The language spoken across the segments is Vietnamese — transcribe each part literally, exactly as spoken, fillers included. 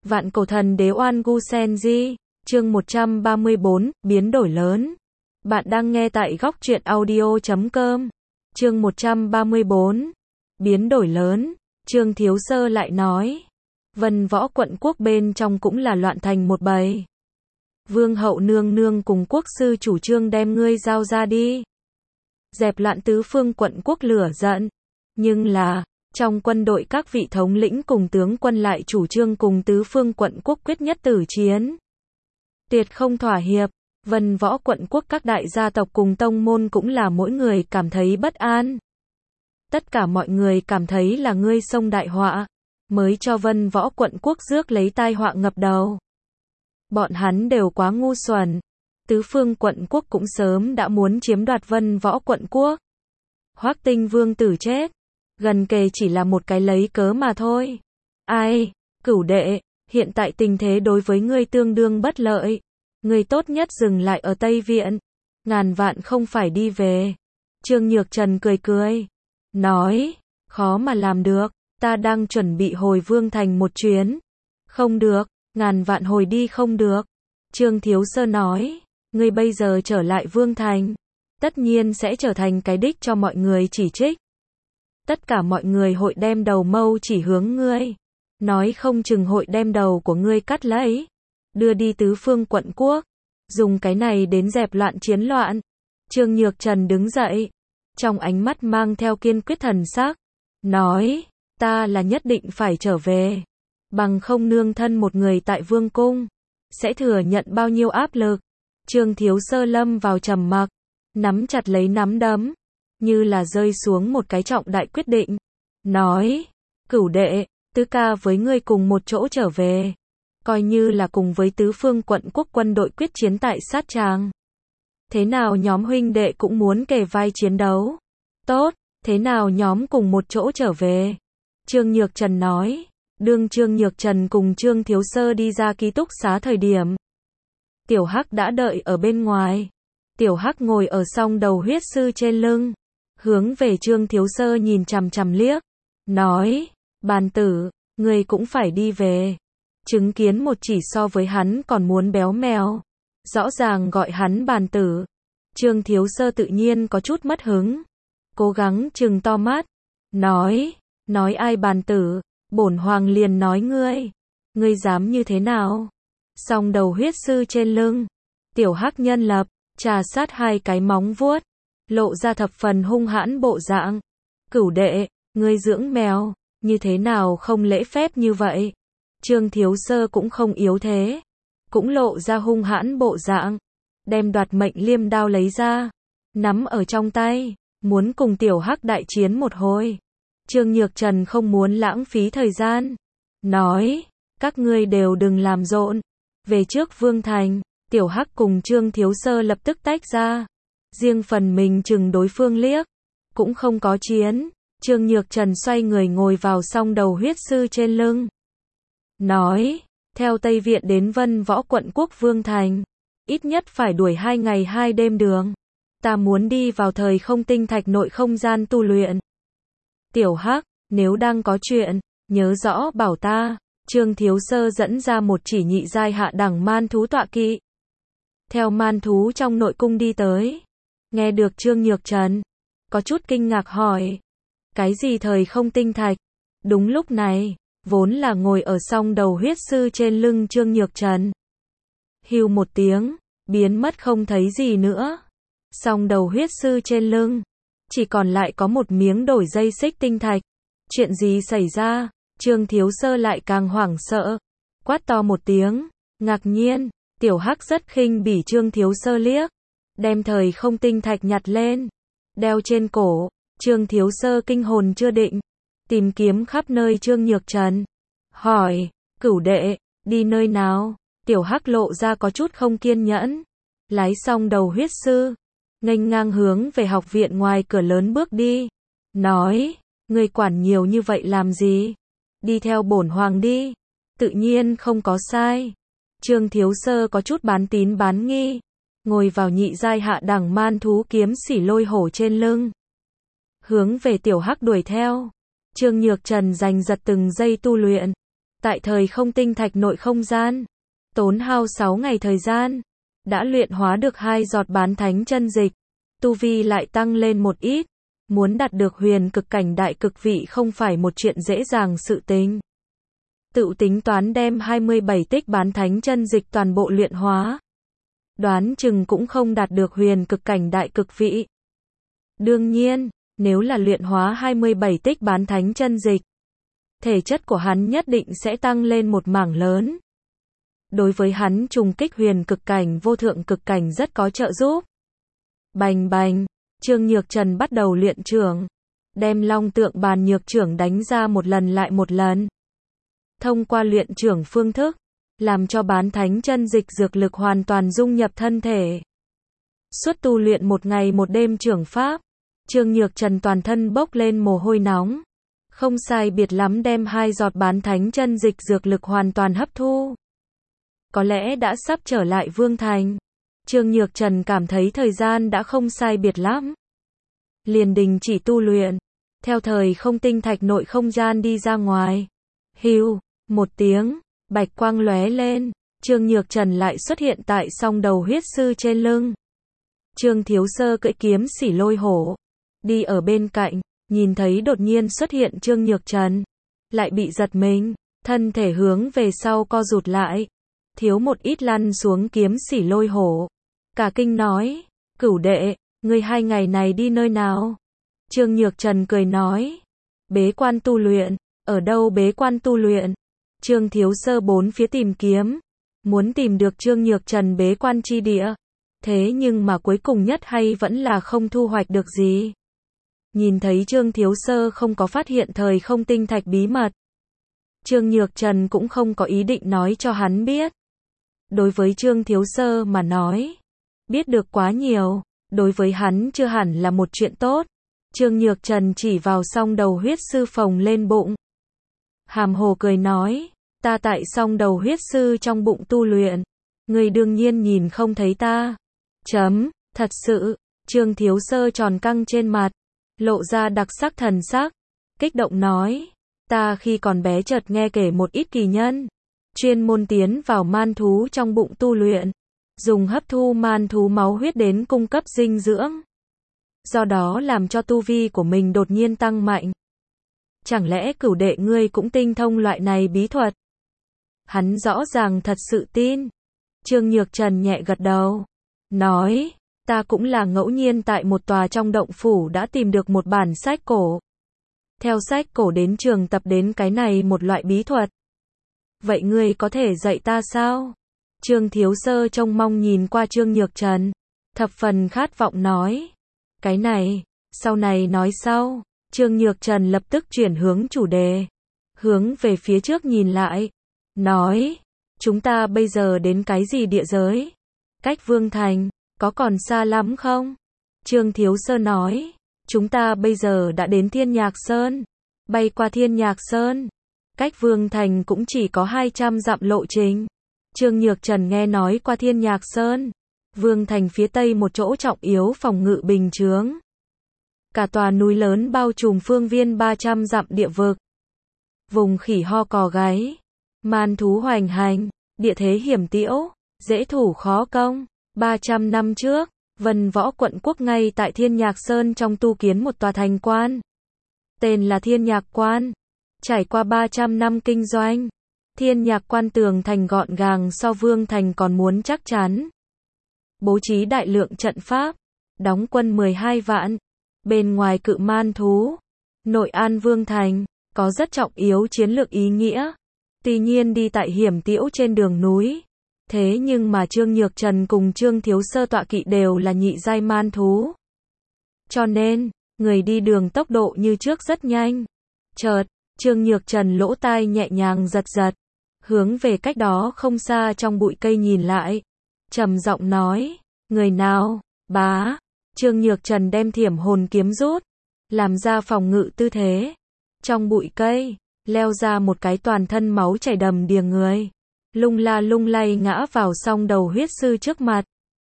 Vạn cổ thần đế Oan Gu Senji, chương một trăm ba mươi bốn, biến đổi lớn. Bạn đang nghe tại góc truyện audio chấm com. Chương một trăm ba mươi bốn, biến đổi lớn. Trương Thiếu Sơ lại nói, Vân Võ quận quốc bên trong cũng là loạn thành một bầy. Vương hậu nương nương cùng quốc sư chủ trương đem ngươi giao ra đi. Dẹp loạn tứ phương quận quốc lửa giận. Nhưng là, trong quân đội các vị thống lĩnh cùng tướng quân lại chủ trương cùng tứ phương quận quốc quyết nhất tử chiến. Tuyệt không thỏa hiệp, Vân Võ quận quốc các đại gia tộc cùng tông môn cũng là mỗi người cảm thấy bất an. Tất cả mọi người cảm thấy là ngươi xông đại họa, mới cho Vân Võ quận quốc rước lấy tai họa ngập đầu. Bọn hắn đều quá ngu xuẩn. Tứ phương quận quốc cũng sớm đã muốn chiếm đoạt Vân Võ quận quốc. Hoắc Tinh vương tử chết, gần kề chỉ là một cái lấy cớ mà thôi. Ai, Cửu đệ, hiện tại tình thế đối với ngươi tương đương bất lợi. Ngươi tốt nhất dừng lại ở Tây Viện, ngàn vạn không phải đi về. Trương Nhược Trần cười cười, nói, khó mà làm được, ta đang chuẩn bị hồi Vương Thành một chuyến. Không được, ngàn vạn hồi đi không được. Trương Thiếu Sơ nói, ngươi bây giờ trở lại Vương Thành, tất nhiên sẽ trở thành cái đích cho mọi người chỉ trích. Tất cả mọi người hội đem đầu mâu chỉ hướng ngươi, nói không chừng hội đem đầu của ngươi cắt lấy, đưa đi tứ phương quận quốc, dùng cái này đến dẹp loạn chiến loạn. Trương Nhược Trần đứng dậy, trong ánh mắt mang theo kiên quyết thần sắc, nói, ta là nhất định phải trở về, bằng không nương thân một người tại vương cung, sẽ thừa nhận bao nhiêu áp lực. Trương Thiếu Sơ lâm vào trầm mặc, nắm chặt lấy nắm đấm, như là rơi xuống một cái trọng đại quyết định, nói, Cửu đệ, tứ ca với ngươi cùng một chỗ trở về, coi như là cùng với tứ phương quận quốc quân đội quyết chiến tại sát tràng. Thế nào nhóm huynh đệ cũng muốn kề vai chiến đấu. Tốt, thế nào nhóm cùng một chỗ trở về. Trương Nhược Trần nói, đương Trương Nhược Trần cùng Trương Thiếu Sơ đi ra ký túc xá thời điểm. Tiểu Hắc đã đợi ở bên ngoài. Tiểu Hắc ngồi ở song đầu huyết sư trên lưng, hướng về Trương Thiếu Sơ nhìn chằm chằm liếc, nói, bàn tử, ngươi cũng phải đi về. Chứng kiến một chỉ so với hắn còn muốn béo mèo, rõ ràng gọi hắn bàn tử. Trương Thiếu Sơ tự nhiên có chút mất hứng, cố gắng trừng to mắt, nói, nói ai bàn tử, bổn hoàng liền nói ngươi, ngươi dám như thế nào? Song đầu huyết sư trên lưng, Tiểu Hắc nhân lập, trà sát hai cái móng vuốt, lộ ra thập phần hung hãn bộ dạng. Cửu đệ, ngươi dưỡng mèo, như thế nào không lễ phép như vậy? Trương Thiếu Sơ cũng không yếu thế, cũng lộ ra hung hãn bộ dạng, đem đoạt mệnh liêm đao lấy ra, nắm ở trong tay, muốn cùng Tiểu Hắc đại chiến một hồi. Trương Nhược Trần không muốn lãng phí thời gian, nói, các ngươi đều đừng làm rộn, về trước Vương Thành. Tiểu Hắc cùng Trương Thiếu Sơ lập tức tách ra, riêng phần mình chừng đối phương liếc, cũng không có chiến. Trương Nhược Trần xoay người ngồi vào song đầu huyết sư trên lưng, nói, theo Tây Viện đến Vân Võ quận quốc Vương Thành, ít nhất phải đuổi hai ngày hai đêm đường. Ta muốn đi vào thời không tinh thạch nội không gian tu luyện. Tiểu Hắc, nếu đang có chuyện, nhớ rõ bảo ta. Trương Thiếu Sơ dẫn ra một chỉ nhị giai hạ đẳng man thú tọa kỵ, theo man thú trong nội cung đi tới. Nghe được Trương Nhược Trần, có chút kinh ngạc hỏi, cái gì thời không tinh thạch? Đúng lúc này, vốn là ngồi ở song đầu huyết sư trên lưng Trương Nhược Trần, hưu một tiếng, biến mất không thấy gì nữa. Song đầu huyết sư trên lưng, chỉ còn lại có một miếng đổi dây xích tinh thạch. Chuyện gì xảy ra? Trương Thiếu Sơ lại càng hoảng sợ, quát to một tiếng, ngạc nhiên. Tiểu Hắc rất khinh bỉ Trương Thiếu Sơ liếc, đem thời không tinh thạch nhặt lên, đeo trên cổ. Trương Thiếu Sơ kinh hồn chưa định, tìm kiếm khắp nơi Trương Nhược Trần, hỏi, Cửu đệ, đi nơi nào? Tiểu Hắc lộ ra có chút không kiên nhẫn, lái xong đầu huyết sư, nghênh ngang hướng về học viện ngoài cửa lớn bước đi, nói, ngươi quản nhiều như vậy làm gì? Đi theo bổn hoàng đi, tự nhiên không có sai. Trương Thiếu Sơ có chút bán tín bán nghi, ngồi vào nhị giai hạ đẳng man thú kiếm xỉ lôi hổ trên lưng, hướng về Tiểu Hắc đuổi theo. Trương Nhược Trần giành giật từng giây tu luyện, tại thời không tinh thạch nội không gian, tốn hao sáu ngày thời gian, đã luyện hóa được hai giọt bán thánh chân dịch, tu vi lại tăng lên một ít, muốn đạt được huyền cực cảnh đại cực vị không phải một chuyện dễ dàng sự tình. Tự tính toán đem hai mươi bảy tích bán thánh chân dịch toàn bộ luyện hóa, đoán chừng cũng không đạt được huyền cực cảnh đại cực vị. Đương nhiên, nếu là luyện hóa hai mươi bảy tích bán thánh chân dịch, thể chất của hắn nhất định sẽ tăng lên một mảng lớn. Đối với hắn trùng kích huyền cực cảnh vô thượng cực cảnh rất có trợ giúp. Bành bành, Trương Nhược Trần bắt đầu luyện trưởng, đem long tượng bàn nhược trưởng đánh ra một lần lại một lần. Thông qua luyện trưởng phương thức, làm cho bán thánh chân dịch dược lực hoàn toàn dung nhập thân thể. Suốt tu luyện một ngày một đêm trưởng pháp, Trương Nhược Trần toàn thân bốc lên mồ hôi nóng. Không sai biệt lắm đem hai giọt bán thánh chân dịch dược lực hoàn toàn hấp thu. Có lẽ đã sắp trở lại Vương Thành. Trương Nhược Trần cảm thấy thời gian đã không sai biệt lắm. Liền đình chỉ tu luyện, theo thời không tinh thạch nội không gian đi ra ngoài. Hưu, một tiếng, bạch quang lóe lên, Trương Nhược Trần lại xuất hiện tại song đầu huyết sư trên lưng. Trương Thiếu Sơ cưỡi kiếm xỉ lôi hổ, đi ở bên cạnh, nhìn thấy đột nhiên xuất hiện Trương Nhược Trần, lại bị giật mình, thân thể hướng về sau co rụt lại, thiếu một ít lăn xuống kiếm xỉ lôi hổ. Cả kinh nói, Cửu đệ, ngươi hai ngày này đi nơi nào? Trương Nhược Trần cười nói, bế quan tu luyện. Ở đâu bế quan tu luyện? Trương Thiếu Sơ bốn phía tìm kiếm, muốn tìm được Trương Nhược Trần bế quan chi địa. Thế nhưng mà cuối cùng nhất hay vẫn là không thu hoạch được gì. Nhìn thấy Trương Thiếu Sơ không có phát hiện thời không tinh thạch bí mật, Trương Nhược Trần cũng không có ý định nói cho hắn biết. Đối với Trương Thiếu Sơ mà nói, biết được quá nhiều, đối với hắn chưa hẳn là một chuyện tốt. Trương Nhược Trần chỉ vào song đầu huyết sư phồng lên bụng. Hàm hồ cười nói, ta tại song đầu huyết sư trong bụng tu luyện, người đương nhiên nhìn không thấy ta. Chấm, thật sự, Trương Thiếu Sơ tròn căng trên mặt, lộ ra đặc sắc thần sắc, kích động nói, ta khi còn bé chợt nghe kể một ít kỳ nhân, chuyên môn tiến vào man thú trong bụng tu luyện, dùng hấp thu man thú máu huyết đến cung cấp dinh dưỡng. Do đó làm cho tu vi của mình đột nhiên tăng mạnh. Chẳng lẽ Cửu đệ ngươi cũng tinh thông loại này bí thuật? Hắn rõ ràng thật sự tin. Trương Nhược Trần nhẹ gật đầu, nói, ta cũng là ngẫu nhiên tại một tòa trong động phủ đã tìm được một bản sách cổ. Theo sách cổ đến trường tập đến cái này một loại bí thuật. Vậy ngươi có thể dạy ta sao? Trương Thiếu Sơ trông mong nhìn qua Trương Nhược Trần, thập phần khát vọng nói, cái này, sau này nói sau. Trương Nhược Trần lập tức chuyển hướng chủ đề, hướng về phía trước nhìn lại, nói, chúng ta bây giờ đến cái gì địa giới? Cách Vương Thành, có còn xa lắm không? Trương Thiếu Sơ nói, chúng ta bây giờ đã đến Thiên Nhạc Sơn, bay qua Thiên Nhạc Sơn, cách Vương Thành cũng chỉ có hai trăm dặm lộ trình. Trương Nhược Trần nghe nói qua Thiên Nhạc Sơn, Vương Thành phía tây một chỗ trọng yếu phòng ngự bình chướng. Cả tòa núi lớn bao trùm phương viên ba trăm dặm địa vực. Vùng khỉ ho cò gáy, man thú hoành hành, địa thế hiểm tĩu, dễ thủ khó công. ba trăm năm trước, Vân Võ quận quốc ngay tại Thiên Nhạc Sơn trong tu kiến một tòa thành quan. Tên là Thiên Nhạc Quan. Trải qua ba trăm năm kinh doanh, Thiên Nhạc Quan tường thành gọn gàng so Vương Thành còn muốn chắc chắn. Bố trí đại lượng trận pháp, đóng quân mười hai vạn. Bên ngoài cự man thú, nội an Vương Thành, có rất trọng yếu chiến lược ý nghĩa. Tuy nhiên đi tại hiểm tĩu trên đường núi. Thế nhưng mà Trương Nhược Trần cùng Trương Thiếu Sơ tọa kỵ đều là nhị giai man thú. Cho nên, người đi đường tốc độ như trước rất nhanh. Chợt, Trương Nhược Trần lỗ tai nhẹ nhàng giật giật, hướng về cách đó không xa trong bụi cây nhìn lại, trầm giọng nói, người nào? Bá. Trương Nhược Trần đem thiểm hồn kiếm rút, làm ra phòng ngự tư thế. Trong bụi cây, leo ra một cái toàn thân máu chảy đầm đìa người, lung la lung lay ngã vào song đầu huyết sư trước mặt.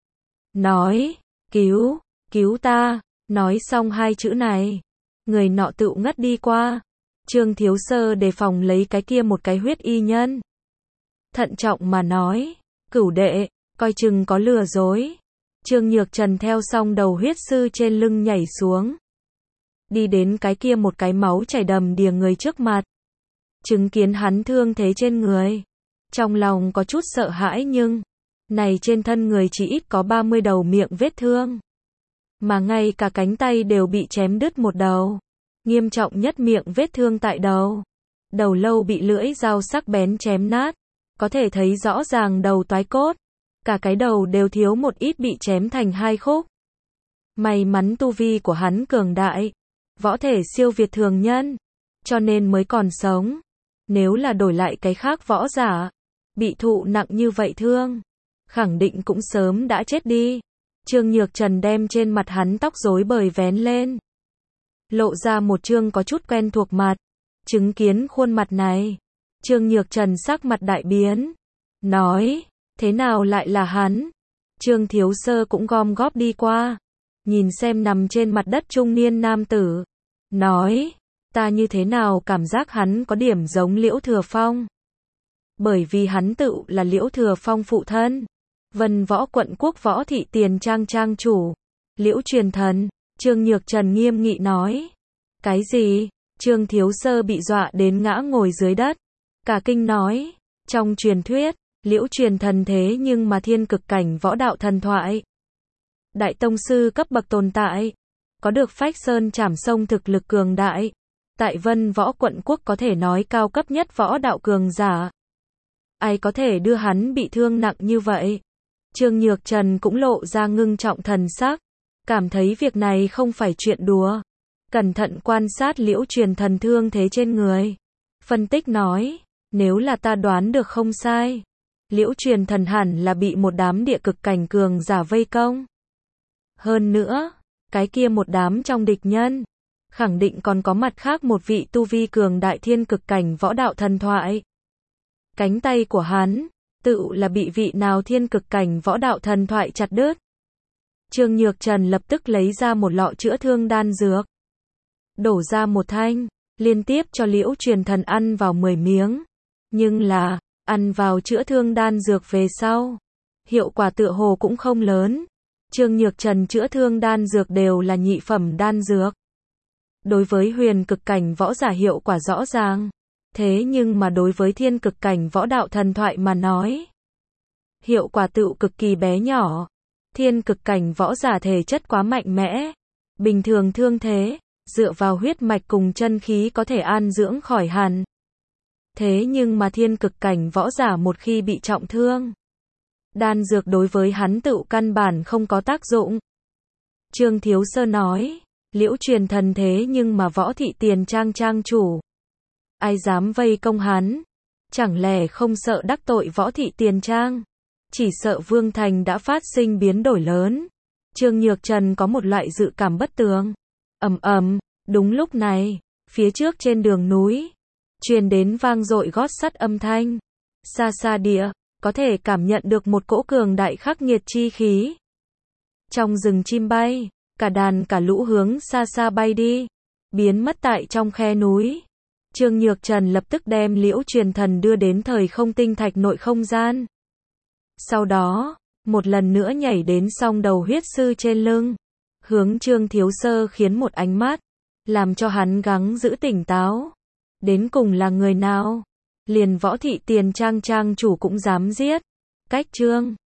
Nói, cứu, cứu ta, nói xong hai chữ này, người nọ tựu ngất đi qua. Trương Thiếu Sơ đề phòng lấy cái kia một cái huyết y nhân. Thận trọng mà nói, cửu đệ, coi chừng có lừa dối. Trương Nhược Trần theo xong đầu huyết sư trên lưng nhảy xuống. Đi đến cái kia một cái máu chảy đầm đìa người trước mặt. Chứng kiến hắn thương thế trên người. Trong lòng có chút sợ hãi nhưng, này trên thân người chỉ ít có ba mươi đầu miệng vết thương. Mà ngay cả cánh tay đều bị chém đứt một đầu. Nghiêm trọng nhất miệng vết thương tại đầu. Đầu lâu bị lưỡi dao sắc bén chém nát. Có thể thấy rõ ràng đầu toái cốt. Cả cái đầu đều thiếu một ít bị chém thành hai khúc. May mắn tu vi của hắn cường đại. Võ thể siêu việt thường nhân. Cho nên mới còn sống. Nếu là đổi lại cái khác võ giả. Bị thụ nặng như vậy thương. Khẳng định cũng sớm đã chết đi. Trương Nhược Trần đem trên mặt hắn tóc rối bời vén lên. Lộ ra một trương có chút quen thuộc mặt. Chứng kiến khuôn mặt này. Trương Nhược Trần sắc mặt đại biến. Nói, thế nào lại là hắn? Trương Thiếu Sơ cũng gom góp đi qua. Nhìn xem nằm trên mặt đất trung niên nam tử. Nói, ta như thế nào cảm giác hắn có điểm giống Liễu Thừa Phong. Bởi vì hắn tự là Liễu Thừa Phong phụ thân. Vân Võ quận quốc võ thị tiền trang trang chủ. Liễu Truyền Thần. Trương Nhược Trần nghiêm nghị nói. Cái gì? Trương Thiếu Sơ bị dọa đến ngã ngồi dưới đất. Cả kinh nói. Trong truyền thuyết, Liễu Truyền Thần thế nhưng mà thiên cực cảnh võ đạo thần thoại. Đại tông sư cấp bậc tồn tại. Có được phách sơn trảm sông thực lực cường đại. Tại Vân Võ quận quốc có thể nói cao cấp nhất võ đạo cường giả. Ai có thể đưa hắn bị thương nặng như vậy? Trương Nhược Trần cũng lộ ra ngưng trọng thần sắc. Cảm thấy việc này không phải chuyện đùa. Cẩn thận quan sát Liễu Truyền Thần thương thế trên người. Phân tích nói, nếu là ta đoán được không sai. Liễu Truyền Thần hẳn là bị một đám địa cực cảnh cường giả vây công. Hơn nữa, cái kia một đám trong địch nhân. Khẳng định còn có mặt khác một vị tu vi cường đại thiên cực cảnh võ đạo thần thoại. Cánh tay của hắn, tự là bị vị nào thiên cực cảnh võ đạo thần thoại chặt đứt. Trương Nhược Trần lập tức lấy ra một lọ chữa thương đan dược. Đổ ra một thanh, liên tiếp cho Liễu Truyền Thần ăn vào mười miếng. Nhưng là, ăn vào chữa thương đan dược về sau. Hiệu quả tựa hồ cũng không lớn. Trương Nhược Trần chữa thương đan dược đều là nhị phẩm đan dược. Đối với huyền cực cảnh võ giả hiệu quả rõ ràng. Thế nhưng mà đối với thiên cực cảnh võ đạo thần thoại mà nói. Hiệu quả tựu cực kỳ bé nhỏ. Thiên cực cảnh võ giả thể chất quá mạnh mẽ. Bình thường thương thế, dựa vào huyết mạch cùng chân khí có thể an dưỡng khỏi hẳn. Thế nhưng mà thiên cực cảnh võ giả một khi bị trọng thương. Đan dược đối với hắn tựu căn bản không có tác dụng. Trương Thiếu Sơ nói, Liễu Truyền Thần thế nhưng mà võ thị tiền trang trang chủ. Ai dám vây công hắn? Chẳng lẽ không sợ đắc tội võ thị tiền trang? Chỉ sợ Vương Thành đã phát sinh biến đổi lớn. Trương Nhược Trần có một loại dự cảm bất tường. Ầm ầm, đúng lúc này, phía trước trên đường núi, truyền đến vang dội gót sắt âm thanh. Xa xa địa, có thể cảm nhận được một cỗ cường đại khắc nghiệt chi khí. Trong rừng chim bay, cả đàn cả lũ hướng xa xa bay đi, biến mất tại trong khe núi. Trương Nhược Trần lập tức đem Liễu Truyền Thần đưa đến thời không tinh thạch nội không gian. Sau đó, một lần nữa nhảy đến song đầu huyết sư trên lưng, hướng Trương Thiếu Sơ khiến một ánh mắt, làm cho hắn gắng giữ tỉnh táo. Đến cùng là người nào? Liền võ thị tiền trang trang chủ cũng dám giết. Cách Trương